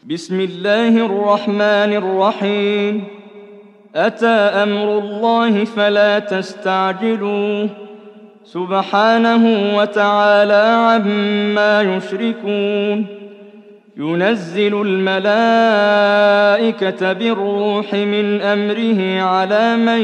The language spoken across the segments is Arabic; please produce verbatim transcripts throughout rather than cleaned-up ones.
بسم الله الرحمن الرحيم. أتى أمر الله فلا تستعجلوه سبحانه وتعالى عما يشركون. ينزل الملائكة بالروح من أمره على من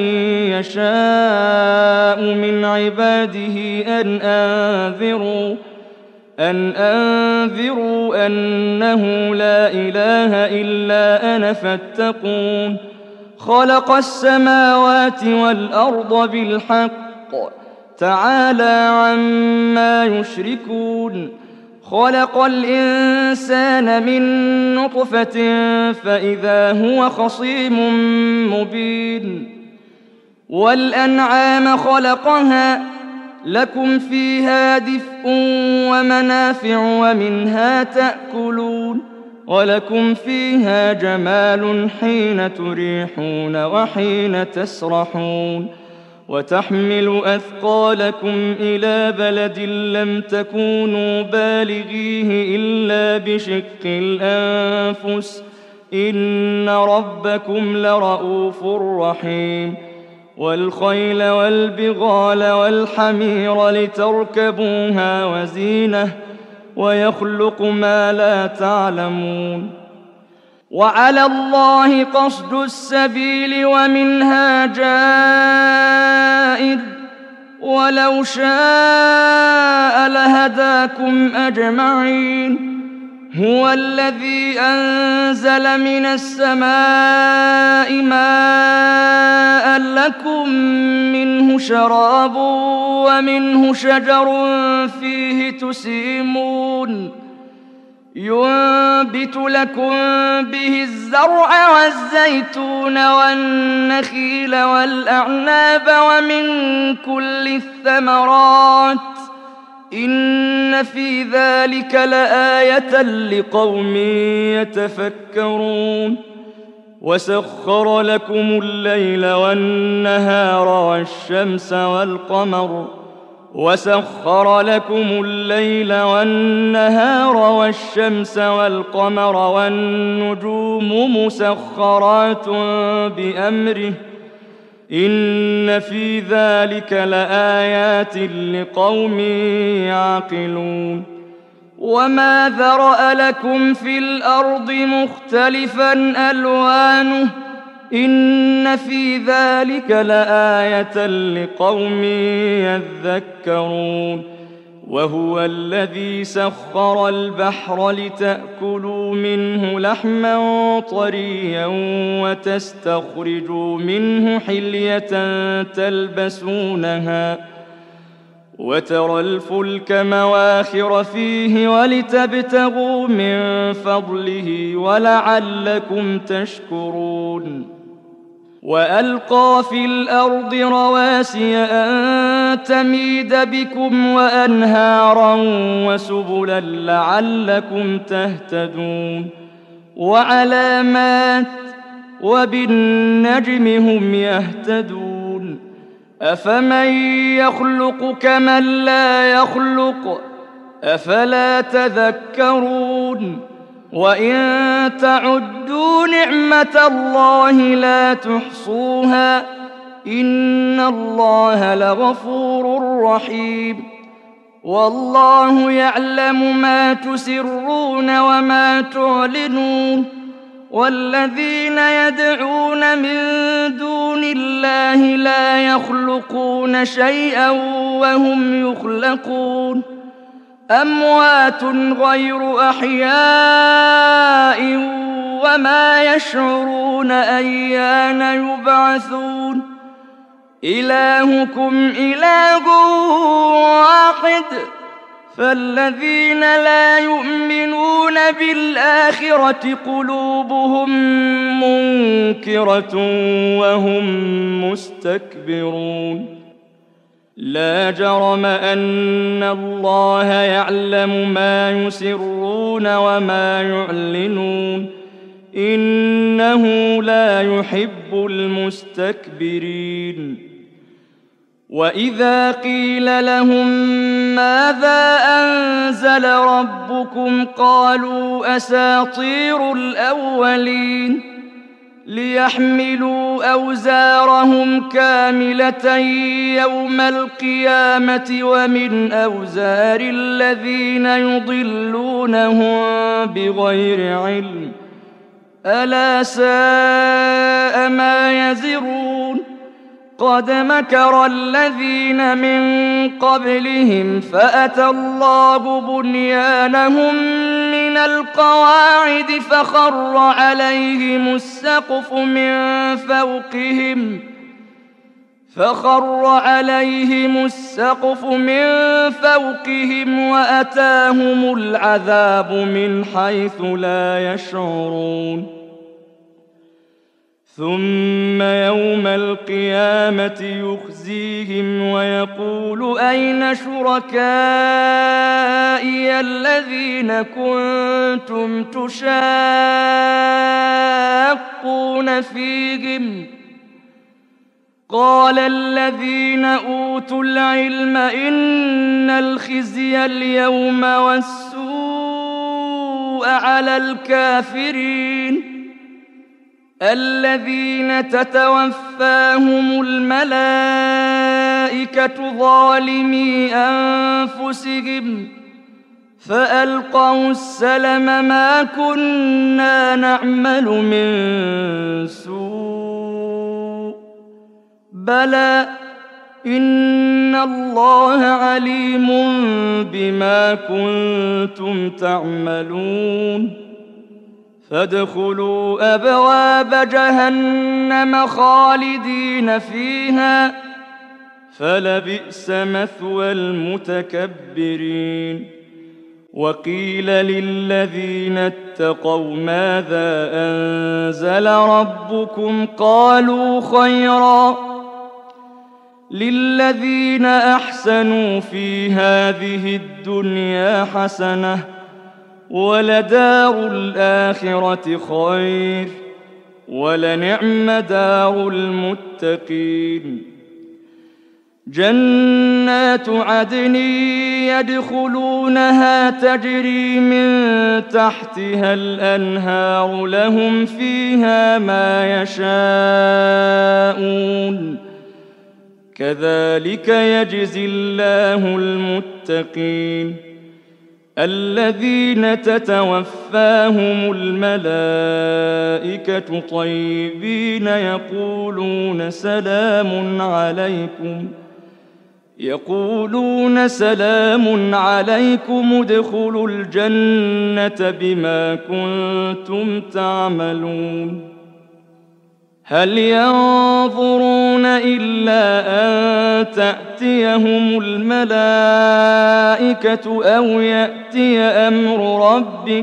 يشاء من عباده أن أنذروا أن أنذروا أنه لا إله إلا أنا فاتقون. خلق السماوات والأرض بالحق تعالى عما يشركون. خلق الإنسان من نطفة فإذا هو خصيم مبين. والأنعام خلقها لكم فيها دفء ومنافع ومنها تأكلون ولكم فيها جمال حين تريحون وحين تسرحون. وتحمل أثقالكم إلى بلد لم تكونوا بالغيه إلا بشق الأنفس إن ربكم لرؤوف رحيم. والخيل والبغال والحمير لتركبوها وزينة ويخلق ما لا تعلمون. وعلى الله قصد السبيل ومنها جائر ولو شاء لهداكم أجمعين. هو الذي أنزل من السماء ماء لكم منه شراب ومنه شجر فيه تسيمون. ينبت لكم به الزرع والزيتون والنخيل والأعناب ومن كل الثمرات إن في ذلك لآية لقوم يتفكرون. وسخر لكم الليل والنهار والشمس والقمر وسخر لكم الليل والنهار والشمس والقمر والنجوم مسخرات بأمره إن في ذلك لآيات لقوم يعقلون. وما ذرأ لكم في الأرض مختلفا ألوانه إن في ذلك لآية لقوم يذكرون. وهو الذي سخر البحر لتأكلوا منه لحما طريا وتستخرجوا منه حلية تلبسونها وترى الفلك مواخر فيه ولتبتغوا من فضله ولعلكم تشكرون. وألقى في الأرض رواسي أن تميد بكم وأنهارا وسبلا لعلكم تهتدون. وعلامات وبالنجم هم يهتدون. أفمن يخلق كمن لا يخلق أفلا تذكرون. وإن تعدوا نعمة الله لا تحصوها إن الله لغفور رحيم. والله يعلم ما تسرون وما تعلنون. والذين يدعون من دون الله لا يخلقون شيئا وهم يخلقون. أموات غير أحياء وما يشعرون أيان يبعثون. إلهكم إله واحد فالذين لا يؤمنون بالآخرة قلوبهم منكرة وهم مستكبرون. لا جرم أن الله يعلم ما يسرون وما يعلنون إنه لا يحب المستكبرين. وإذا قيل لهم ماذا أنزل ربكم قالوا أساطير الأولين ليحملوا أوزارهم كاملة يوم القيامة ومن أوزار الذين يضلونهم بغير علم ألا ساء ما يزرون قد مكر الذين من قبلهم فأتى الله بنيانهم من القواعد فخر عليهم السقف من فوقهم فخر عليهم السقف من فوقهم وأتاهم العذاب من حيث لا يشعرون ثم يوم القيامة يخزيهم ويقول أين شركائي الذين كنتم تشاقون فيهم قال الذين أوتوا العلم إن الخزي اليوم والسوء على الكافرين الذين تتوفاهم الملائكة ظالمي أنفسهم فألقوا السلم ما كنا نعمل من سوء بلى إن الله عليم بما كنتم تعملون فادخلوا أبواب جهنم خالدين فيها فلبئس مثوى المتكبرين وقيل للذين اتقوا ماذا أنزل ربكم قالوا خيرا للذين أحسنوا في هذه الدنيا حسنة ولدار الآخرة خير ولنعم دار المتقين جنات عدن يدخلونها تجري من تحتها الأنهار لهم فيها ما يشاءون كذلك يجزي الله المتقين الذين تتوفاهم الملائكة طيبين يقولون سلام عليكم يقولون سلام عليكم ادخلوا الجنة بما كنتم تعملون هل ينظرون إلا أن تأتيهم الملائكة أو يأتي أمر ربك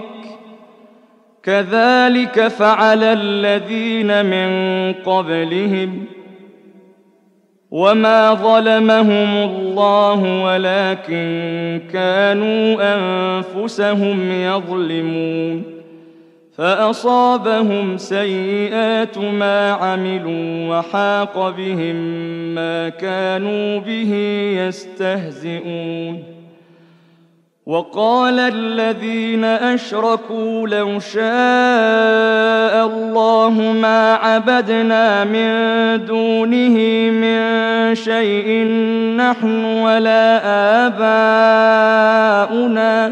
كذلك فعل الذين من قبلهم وما ظلمهم الله ولكن كانوا أنفسهم يظلمون فأصابهم سيئات ما عملوا وحاق بهم ما كانوا به يستهزئون وقال الذين أشركوا لو شاء الله ما عبدنا من دونه من شيء نحن ولا آباؤنا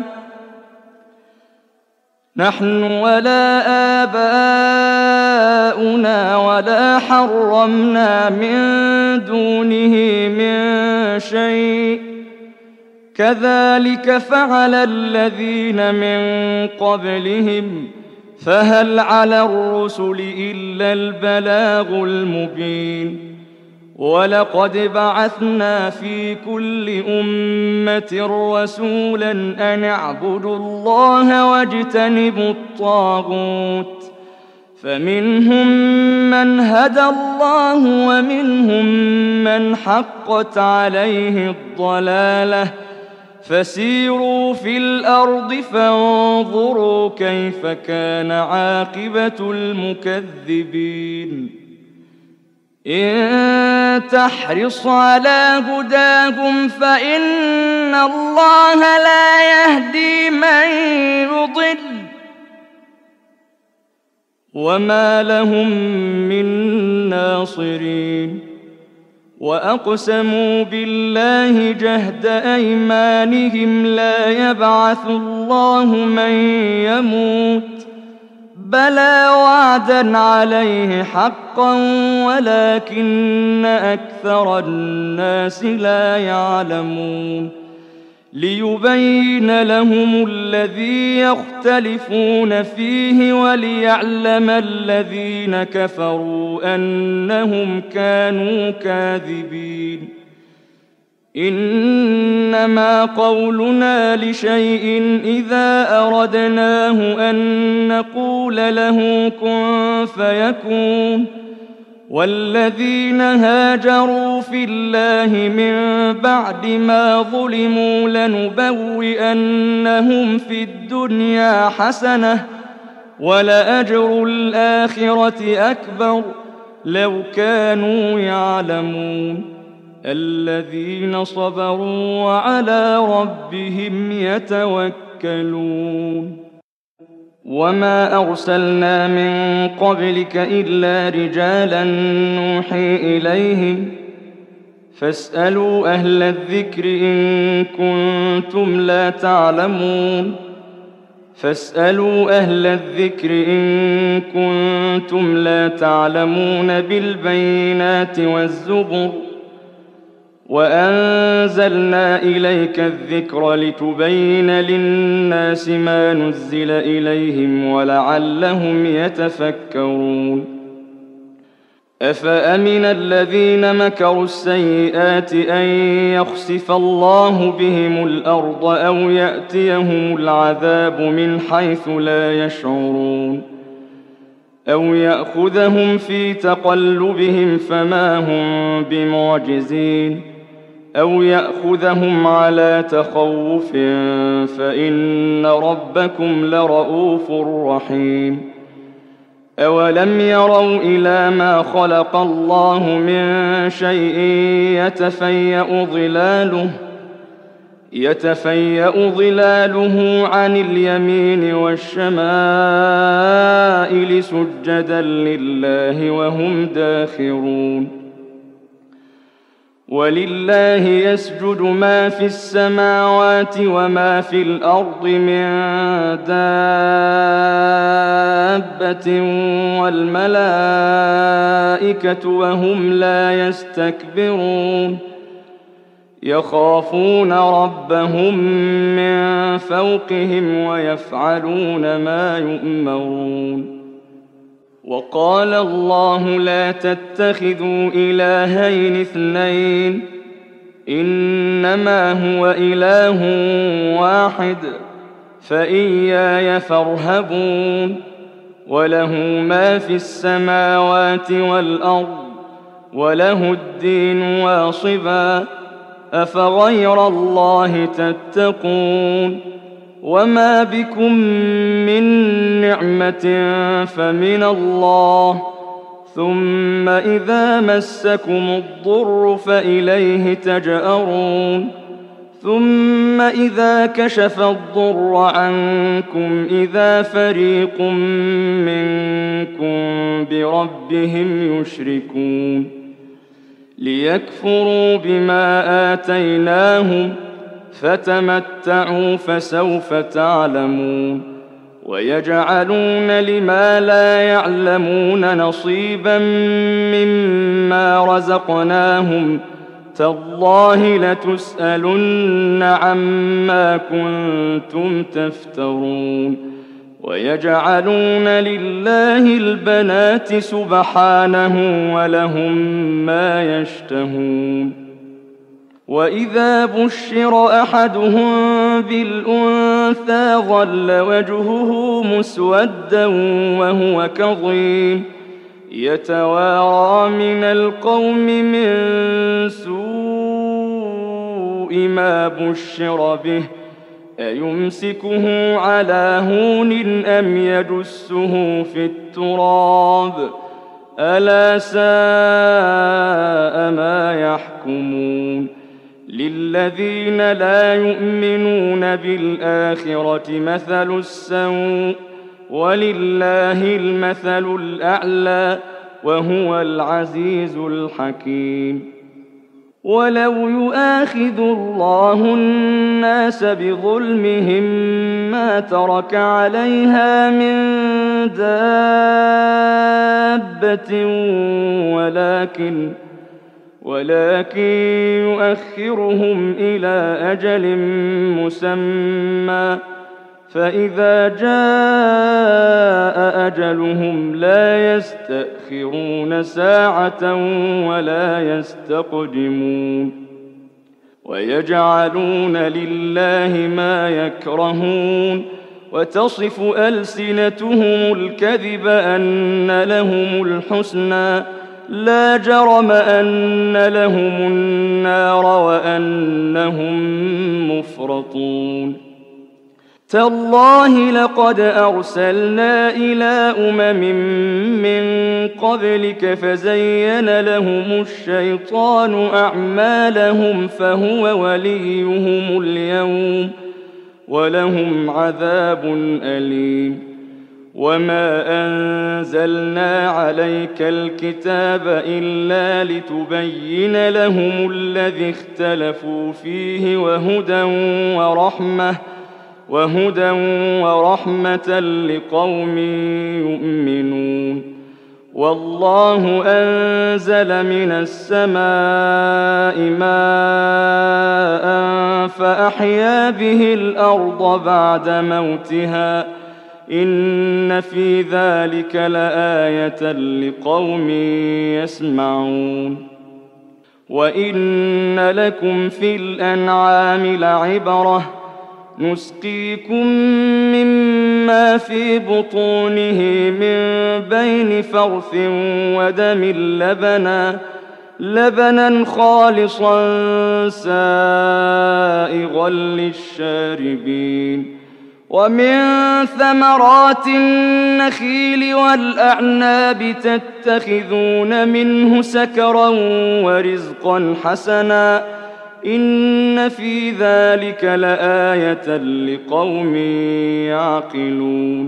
نحن ولا آباؤنا ولا حرمنا من دونه من شيء كذلك فعل الذين من قبلهم فهل على الرسل إلا البلاغ المبين ولقد بعثنا في كل أمة رسولا أن اعبدوا الله واجتنبوا الطاغوت فمنهم من هدى الله ومنهم من حقت عليه الضلالة فسيروا في الأرض فانظروا كيف كان عاقبة المكذبين إن تحرص على هداهم فإن الله لا يهدي من يضل وما لهم من ناصرين وأقسموا بالله جهد أيمانهم لا يبعث الله من يموت بلى وعدا عليه حقا ولكن أكثر الناس لا يعلمون ليبين لهم الذي يختلفون فيه وليعلم الذين كفروا أنهم كانوا كاذبين إنما قولنا لشيء إذا أردناه أن نقول له كن فيكون والذين هاجروا في الله من بعد ما ظلموا لنبوئنهم في الدنيا حسنة ولأجر الآخرة أكبر لو كانوا يعلمون الذين صبروا وعلى ربهم يتوكلون وما أرسلنا من قبلك إلا رجالا نوحي إليهم فاسألوا أهل الذكر إن كنتم لا تعلمون فاسألوا أهل الذكر إن كنتم لا تعلمون بالبينات والزبر وأنزلنا إليك الذكر لتبين للناس ما نزل إليهم ولعلهم يتفكرون أفأمن الذين مكروا السيئات أن يخسف الله بهم الأرض أو يأتيهم العذاب من حيث لا يشعرون أو يأخذهم في تقلبهم فما هم بمعجزين أو يأخذهم على تخوف فإن ربكم لرؤوف رحيم أولم يروا إلى ما خلق الله من شيء يتفيأ ظلاله يتفيأ ظلاله عن اليمين والشمائل سجدا لله وهم داخرون ولله يسجد ما في السماوات وما في الأرض من دابة والملائكة وهم لا يستكبرون يخافون ربهم من فوقهم ويفعلون ما يؤمرون وقال الله لا تتخذوا إلهين اثنين إنما هو إله واحد فإياي فارهبون وله ما في السماوات والأرض وله الدين واصبا أفغير الله تتقون وما بكم من نعمة فمن الله ثم إذا مسكم الضر فإليه تجأرون ثم إذا كشف الضر عنكم إذا فريق منكم بربهم يشركون ليكفروا بما آتيناهم فتمتعوا فسوف تعلمون ويجعلون لما لا يعلمون نصيبا مما رزقناهم تالله لتسألن عما كنتم تفترون ويجعلون لله البنات سبحانه ولهم ما يشتهون وإذا بشر أحدهم بالأنثى ظل وجهه مسودا وهو كظيم يتوارى من القوم من سوء ما بشر به أيمسكه على هون أم يدسه في التراب ألا ساء ما يحكمون للذين لا يؤمنون بالآخرة مثل السوء ولله المثل الأعلى وهو العزيز الحكيم ولو يؤاخذ الله الناس بظلمهم ما ترك عليها من دابة ولكن ولكن يؤخرهم إلى أجل مسمى فإذا جاء أجلهم لا يستأخرون ساعة ولا يستقدمون ويجعلون لله ما يكرهون وتصف ألسنتهم الكذب أن لهم الحسنى لا جرم أن لهم النار وأنهم مفرطون تالله لقد أرسلنا إلى أمم من قبلك فزين لهم الشيطان أعمالهم فهو وليهم اليوم ولهم عذاب أليم وما أنزلنا عليك الكتاب إلا لتبين لهم الذي اختلفوا فيه وهدى ورحمة وهدى ورحمة لقوم يؤمنون والله أنزل من السماء ماء فأحيا به الأرض بعد موتها إن في ذلك لآية لقوم يسمعون وإن لكم في الأنعام لعبرة نسقيكم مما في بطونه من بين فرث ودم لبنا لبنا خالصا سائغا للشاربين ومن ثمرات النخيل والأعناب تتخذون منه سكرا ورزقا حسنا إن في ذلك لآية لقوم يعقلون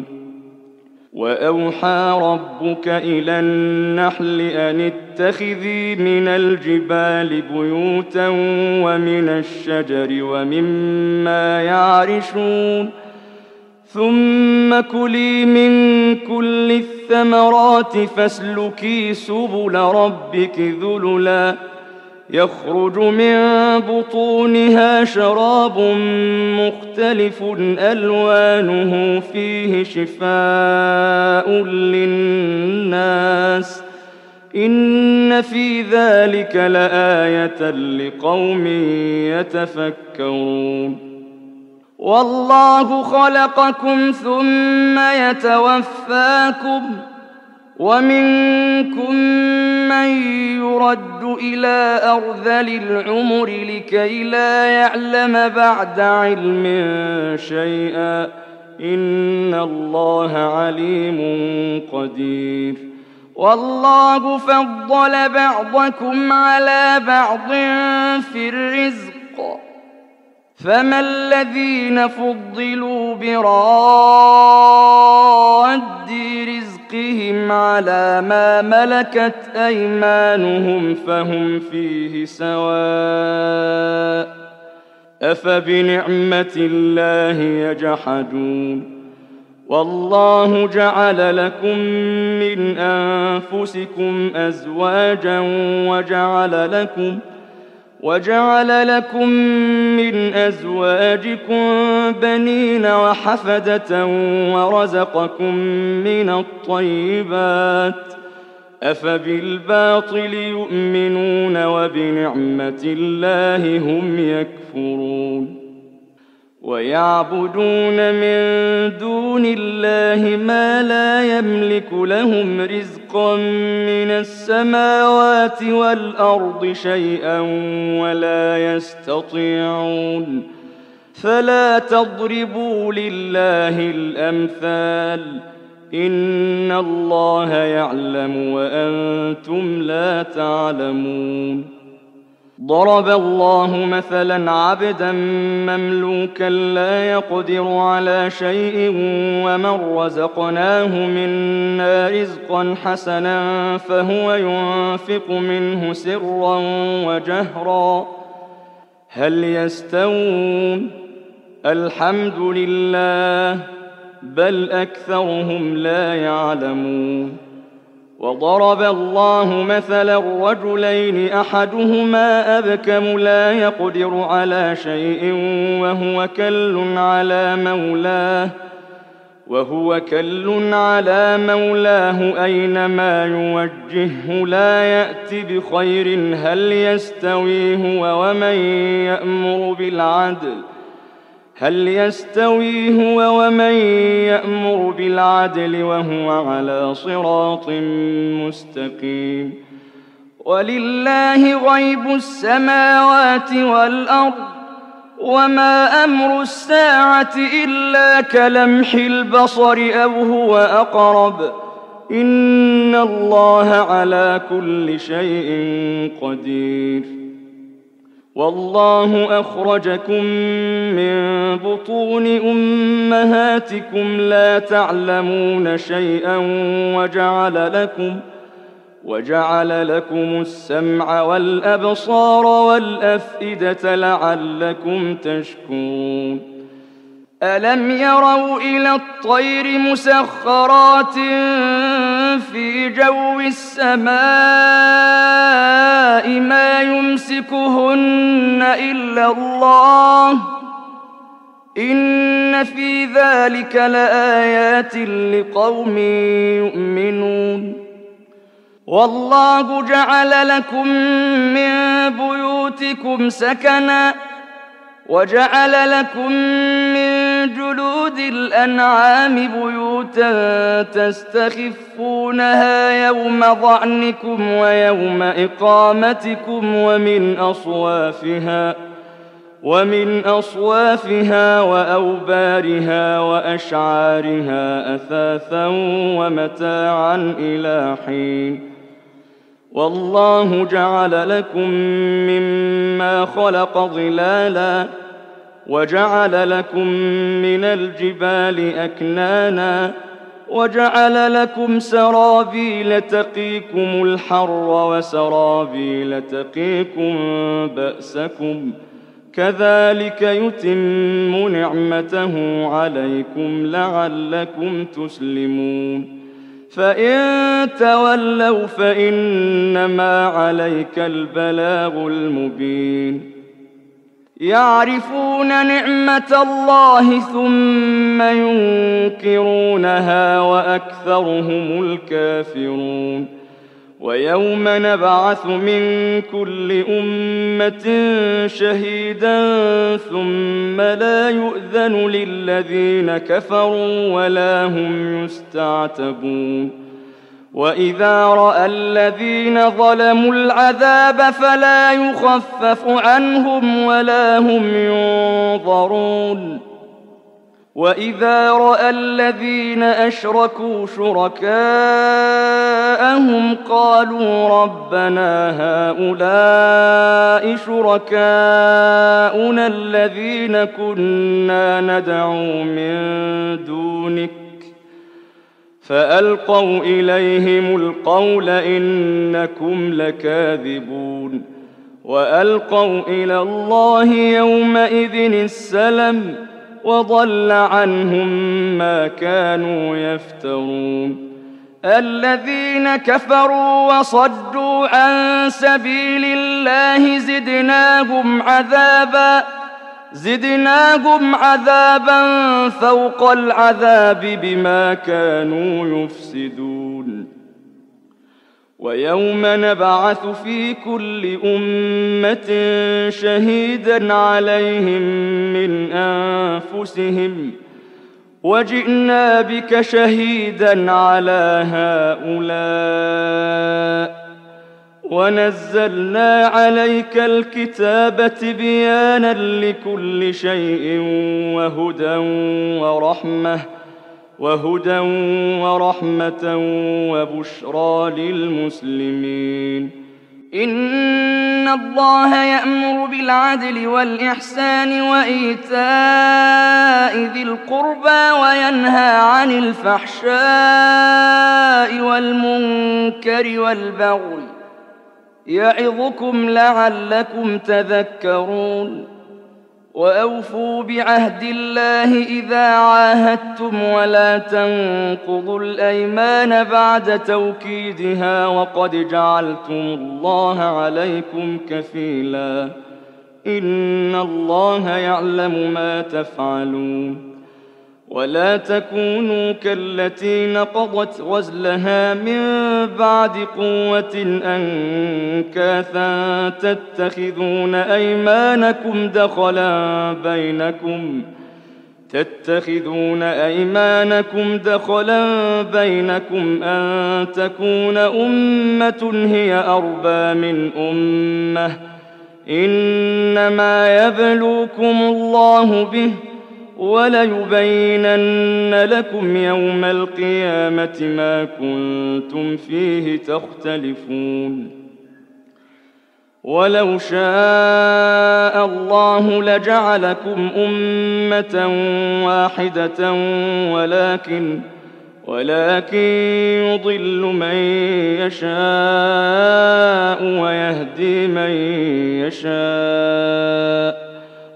وأوحى ربك إلى النحل أن اتخذي من الجبال بيوتا ومن الشجر ومما يعرشون ثم كلي من كل الثمرات فاسلكي سبل ربك ذللا يخرج من بطونها شراب مختلف ألوانه فيه شفاء للناس إن في ذلك لآية لقوم يتفكرون والله خلقكم ثم يتوفاكم ومنكم من يرد إلى أرذل العمر لكي لا يعلم بعد علم شيئا إن الله عليم قدير والله فضل بعضكم على بعض في الرزق فما الذين فضلوا براد رزقهم على ما ملكت أيمانهم فهم فيه سواء أفبنعمة الله يجحدون والله جعل لكم من أنفسكم أزواجا وجعل لكم وجعل لكم من أزواجكم بنين وحفدة ورزقكم من الطيبات أفبالباطل يؤمنون وبنعمة الله هم يكفرون ويعبدون من دون الله ما لا يملك لهم رزقا من السماوات والأرض شيئا ولا يستطيعون فلا تضربوا لله الأمثال إن الله يعلم وأنتم لا تعلمون. ضرب الله مثلا عبدا مملوكا لا يقدر على شيء ومن رزقناه منا رزقا حسنا فهو ينفق منه سرا وجهرا هل يستوون؟ الحمد لله بل أكثرهم لا يعلمون. وضرب الله مثلا رجلين أحدهما أبكم لا يقدر على شيء وهو كل على مولاه وهو كل على مولاه أينما يوجهه لا يأتي بخير هل يستوي هو ومن يأمر بالعدل هل يستوي هو ومن يأمر بالعدل وهو على صراط مستقيم. ولله غيب السماوات والأرض وما أمر الساعة إلا كلمح البصر أو هو أقرب إن الله على كل شيء قدير. والله أخرجكم من بطون أمهاتكم لا تعلمون شيئا وجعل لكم وجعل لكم السمع والأبصار والأفئدة لعلكم تشكرون. ألم يروا إلى الطير مسخرات في جو السماء ما يمسكهن إلا الله إن في ذلك لآيات لقوم يؤمنون. والله جعل لكم من بيوتكم سكنا وجعل لكم من جلود الأنعام بيوتا تستخفونها يوم ظعنكم ويوم إقامتكم ومن أصوافها ومن أصوافها وأوبارها وأشعارها أثاثا ومتاعا إلى حين. والله جعل لكم مما خلق ظلالا وجعل لكم من الجبال أكنانا وجعل لكم سرابيل تقيكم الحر وسرابيل تقيكم بأسكم كذلك يتم نعمته عليكم لعلكم تسلمون. فإن تولوا فإنما عليك البلاغ المبين. يعرفون نعمة الله ثم ينكرونها وأكثرهم الكافرون. ويوم نبعث من كل أمة شهيدا ثم لا يؤذن للذين كفروا ولا هم يستعتبون. وإذا رأى الذين ظلموا العذاب فلا يخفف عنهم ولا هم ينظرون. وإذا رأى الذين أشركوا شركاءهم قالوا ربنا هؤلاء شركاؤنا الذين كنا ندعو من دونك فألقوا إليهم القول إنكم لكاذبون. وألقوا إلى الله يومئذ السلم وضل عنهم ما كانوا يفترون. الذين كفروا وصدوا عن سبيل الله زدناهم عذابا زدناهم عذابا فوق العذاب بما كانوا يفسدون. ويوم نبعث في كل أمة شهيدا عليهم من أنفسهم وجئنا بك شهيدا على هؤلاء ونزلنا عليك الكتاب تبيانا لكل شيء وهدى ورحمة وهدى ورحمة وبشرى للمسلمين. إن الله يأمر بالعدل والإحسان وإيتاء ذي القربى وينهى عن الفحشاء والمنكر والبغي يعظكم لعلكم تذكرون. وأوفوا بعهد الله إذا عاهدتم ولا تنقضوا الأيمان بعد توكيدها وقد جعلتم الله عليكم كفيلا إن الله يعلم ما تفعلون. ولا تكونوا كالتي نقضت غزلها من بعد قوة أنكاثا تتخذون أيمانكم دخلا بينكم تتخذون أيمانكم دخلا بينكم أن تكون أمة هي أربى من أمة إنما يبلوكم الله به وليبينن لكم يوم القيامة ما كنتم فيه تختلفون. ولو شاء الله لجعلكم أمة واحدة ولكن ولكن يضل من يشاء ويهدي من يشاء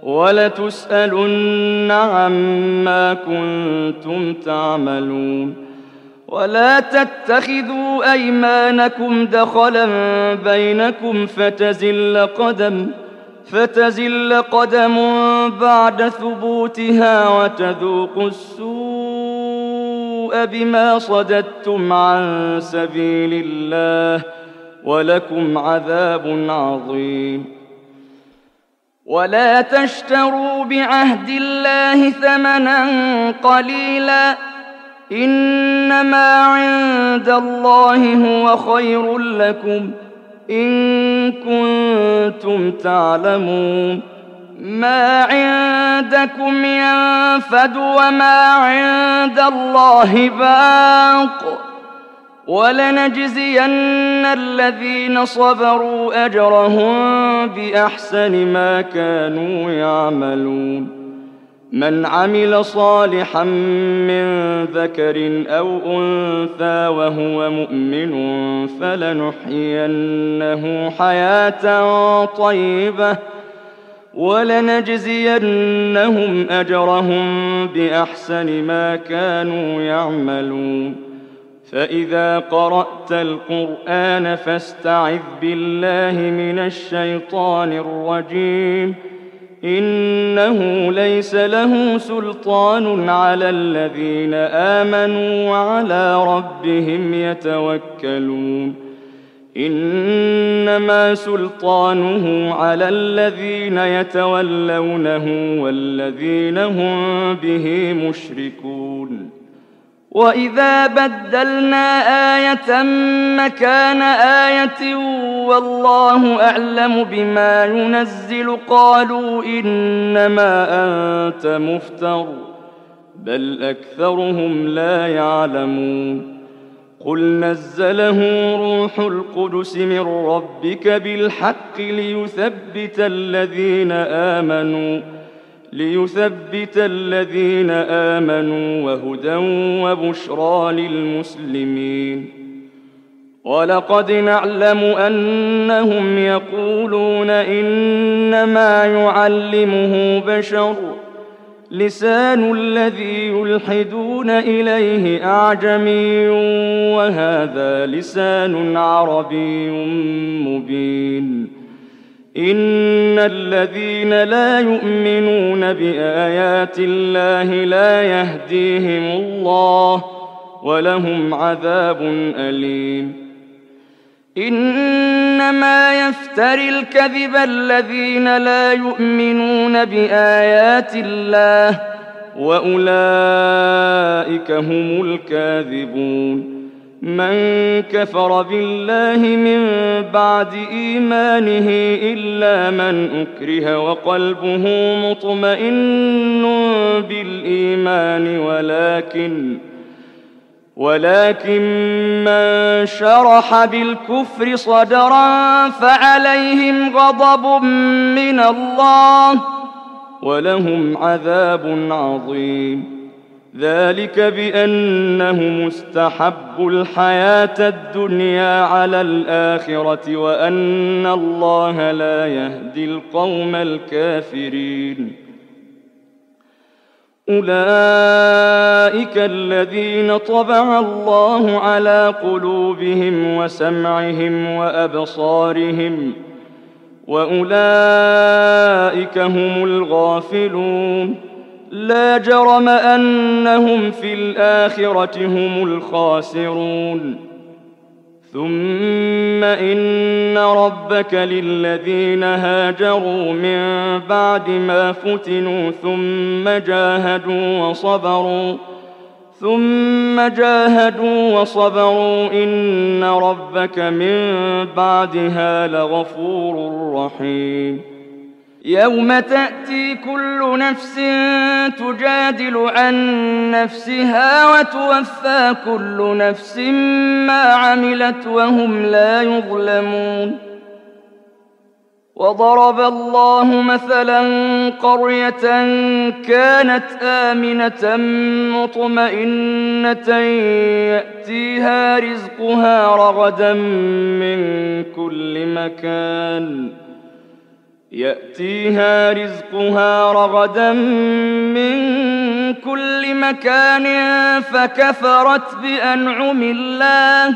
ولتسألن عما كنتم تعملون. ولا تتخذوا أيمانكم دخلا بينكم فتزل قدم فتزل قدم بعد ثبوتها وتذوقوا السوء بما صددتم عن سبيل الله ولكم عذاب عظيم. ولا تشتروا بعهد الله ثمنا قليلا إنما عند الله هو خير لكم إن كنتم تعلمون. ما عندكم ينفد وما عند الله باق ولنجزين الذين صبروا أجرهم بأحسن ما كانوا يعملون. من عمل صالحا من ذكر أو أنثى وهو مؤمن فلنحيينه حياة طيبة ولنجزينهم أجرهم بأحسن ما كانوا يعملون. فإذا قرأت القرآن فاستعذ بالله من الشيطان الرجيم إنه ليس له سلطان على الذين آمنوا وعلى ربهم يتوكلون. إنما سلطانه على الذين يتولونه والذين هم به مشركون. وإذا بدلنا آية مكان آية والله أعلم بما ينزل قالوا إنما أنت مفتر بل أكثرهم لا يعلمون. قل نزله روح القدس من ربك بالحق ليثبت الذين آمنوا ليثبت الذين آمنوا وهدى وبشرى للمسلمين. ولقد نعلم أنهم يقولون إنما يعلمه بشر لسان الذي يلحدون إليه أعجمي وهذا لسان عربي مبين. إن الذين لا يؤمنون بآيات الله لا يهديهم الله ولهم عذاب أليم. إنما يفتري الكذب الذين لا يؤمنون بآيات الله وأولئك هم الكاذبون. من كفر بالله من بعد إيمانه إلا من أكره وقلبه مطمئن بالإيمان ولكن ولكن من شرح بالكفر صدرا فعليهم غضب من الله ولهم عذاب عظيم. ذلك بأنهم استحبوا الحياة الدنيا على الآخرة وأن الله لا يهدي القوم الكافرين. أولئك الذين طبع الله على قلوبهم وسمعهم وأبصارهم وأولئك هم الغافلون. لا جرم أنهم في الآخرة هم الخاسرون. ثم إن ربك للذين هاجروا من بعد ما فتنوا ثم جاهدوا وصبروا ثم جاهدوا وصبروا إن ربك من بعدها لغفور رحيم. يوم تأتي كل نفس تجادل عن نفسها وتوفى كل نفس ما عملت وهم لا يظلمون. وضرب الله مثلا قرية كانت آمنة مطمئنة يأتيها رزقها رغدا من كل مكان يأتيها رزقها رغدا من كل مكان فكفرت بأنعم الله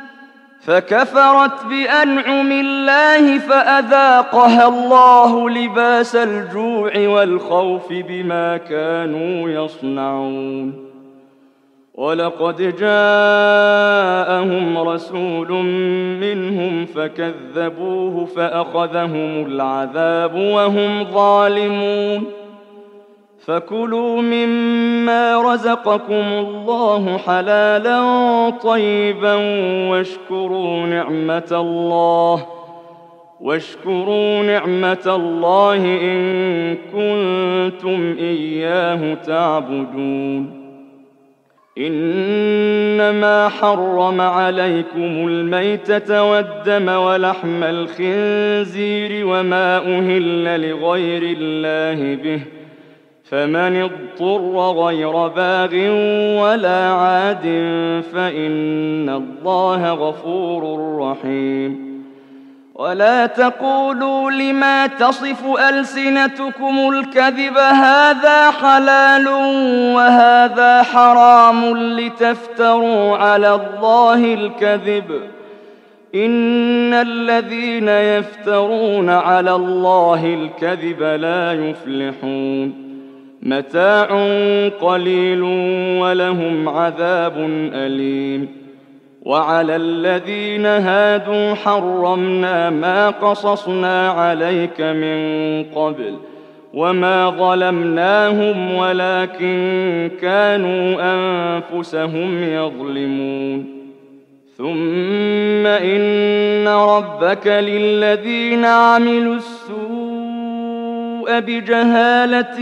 فكفرت بأنعم الله فأذاقها الله لباس الجوع والخوف بما كانوا يصنعون. ولقد جاءهم رسول منهم فكذبوه فأخذهم العذاب وهم ظالمون. فكلوا مما رزقكم الله حلالا طيبا واشكروا نعمة الله واشكروا نعمة الله إن كنتم إياه تعبدون. إنما حرم عليكم الميتة والدم ولحم الخنزير وما أهل لغير الله به فمن اضطر غير باغ ولا عاد فإن الله غفور رحيم. ولا تقولوا لما تصف ألسنتكم الكذب هذا حلال وهذا حرام لتفتروا على الله الكذب إن الذين يفترون على الله الكذب لا يفلحون. متاع قليل ولهم عذاب أليم. وعلى الذين هادوا حرمنا ما قصصنا عليك من قبل وما ظلمناهم ولكن كانوا أنفسهم يظلمون. ثم إن ربك للذين عملوا السوء بجهالة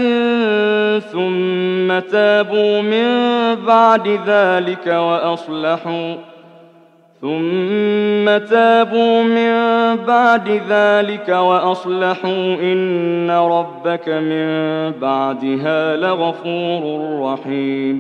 ثم تابوا من بعد ذلك وأصلحوا ثم تابوا من بعد ذلك وأصلحوا إن ربك من بعدها لغفور رحيم.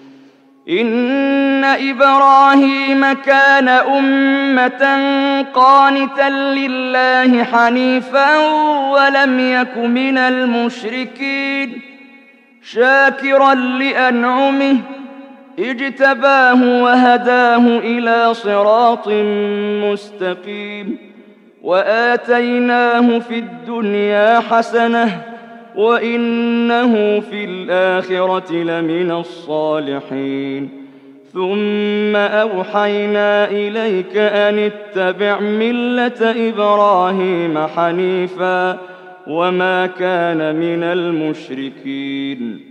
إن إبراهيم كان أمة قانتا لله حنيفا ولم يك من المشركين شاكرا لأنعمه اجتباه وهداه إلى صراط مستقيم. وآتيناه في الدنيا حسنة وإنه في الآخرة لمن الصالحين. ثم أوحينا إليك أن اتبع ملة إبراهيم حنيفا وما كان من المشركين.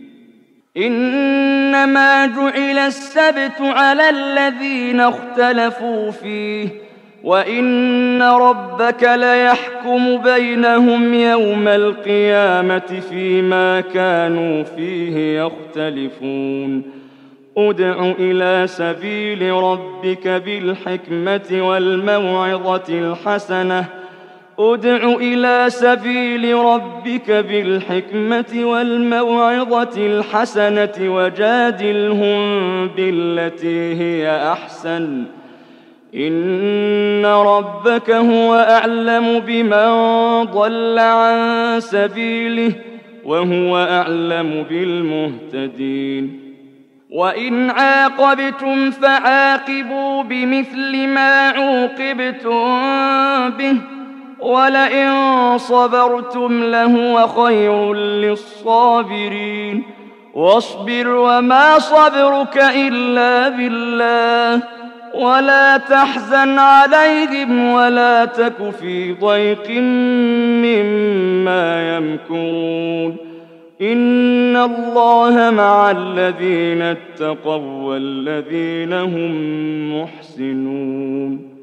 إنما جعل السبت على الذين اختلفوا فيه وإن ربك ليحكم بينهم يوم القيامة فيما كانوا فيه يختلفون. ادع إلى سبيل ربك بالحكمة والموعظة الحسنة ادع إلى سبيل ربك بالحكمة والموعظة الحسنة وجادلهم بالتي هي أحسن إن ربك هو أعلم بمن ضل عن سبيله وهو أعلم بالمهتدين وإن عاقبتم فعاقبوا بمثل ما عوقبتم به ولئن صبرتم لهو خير للصابرين واصبر وما صبرك إلا بالله ولا تحزن عليهم ولا تك في ضيق مما يمكرون إن الله مع الذين اتقوا والذين هم محسنون